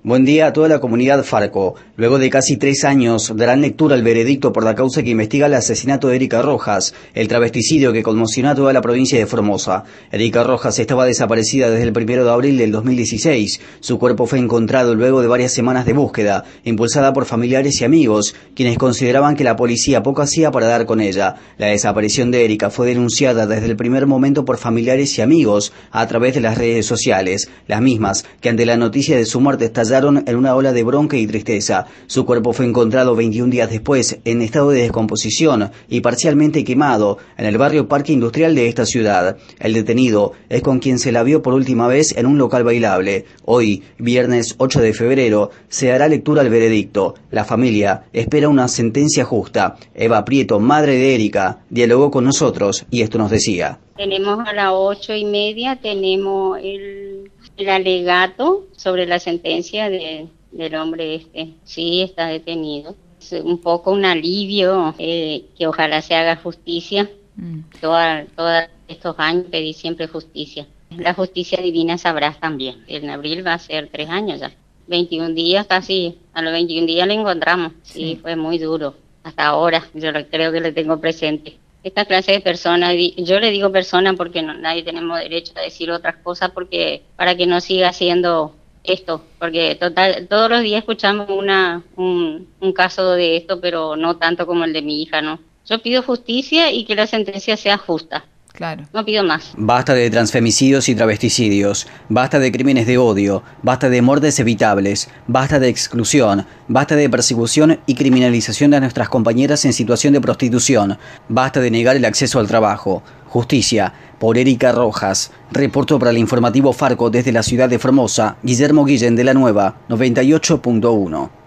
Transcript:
Buen día a toda la comunidad Farco. Luego de casi 3 años darán lectura al veredicto por la causa que investiga el asesinato de Erika Rojas, el travesticidio que conmocionó a toda la provincia de Formosa. Erika Rojas estaba desaparecida desde el 1 de abril del 2016. Su cuerpo fue encontrado luego de varias semanas de búsqueda, impulsada por familiares y amigos, quienes consideraban que la policía poco hacía para dar con ella. La desaparición de Erika fue denunciada desde el primer momento por familiares y amigos a través de las redes sociales, las mismas que ante la noticia de su muerte estallaron en una ola de bronca y tristeza. Su cuerpo fue encontrado 21 días después en estado de descomposición y parcialmente quemado en el barrio Parque Industrial de esta ciudad. El detenido es con quien se la vio por última vez en un local bailable. Hoy, viernes 8 de febrero, se hará lectura al veredicto. La familia espera una sentencia justa. Eva Prieto, madre de Erika, dialogó con nosotros y esto nos decía. Tenemos a las 8:30, tenemos el alegato sobre la sentencia del hombre este. Sí, está detenido. Es un poco un alivio, que ojalá se haga justicia. Todos estos años pedí siempre justicia. La justicia divina sabrás también. En abril va a ser 3 años ya. 21 días casi, a los 21 días lo encontramos. Sí, fue muy duro. Hasta ahora, yo creo que le tengo presente. Esta clase de personas, yo le digo persona porque nadie tenemos derecho a decir otras cosas, porque para que no siga haciendo esto, porque total todos los días escuchamos un caso de esto, pero no tanto como el de mi hija, ¿no? Yo pido justicia y que la sentencia sea justa. Claro. No pido más. Basta de transfemicidios y travesticidios, basta de crímenes de odio, basta de muertes evitables, basta de exclusión, basta de persecución y criminalización de nuestras compañeras en situación de prostitución, basta de negar el acceso al trabajo. Justicia por Erika Rojas. Reportó para el informativo Farco desde la ciudad de Formosa, Guillermo Guillén de la Nueva, 98.1.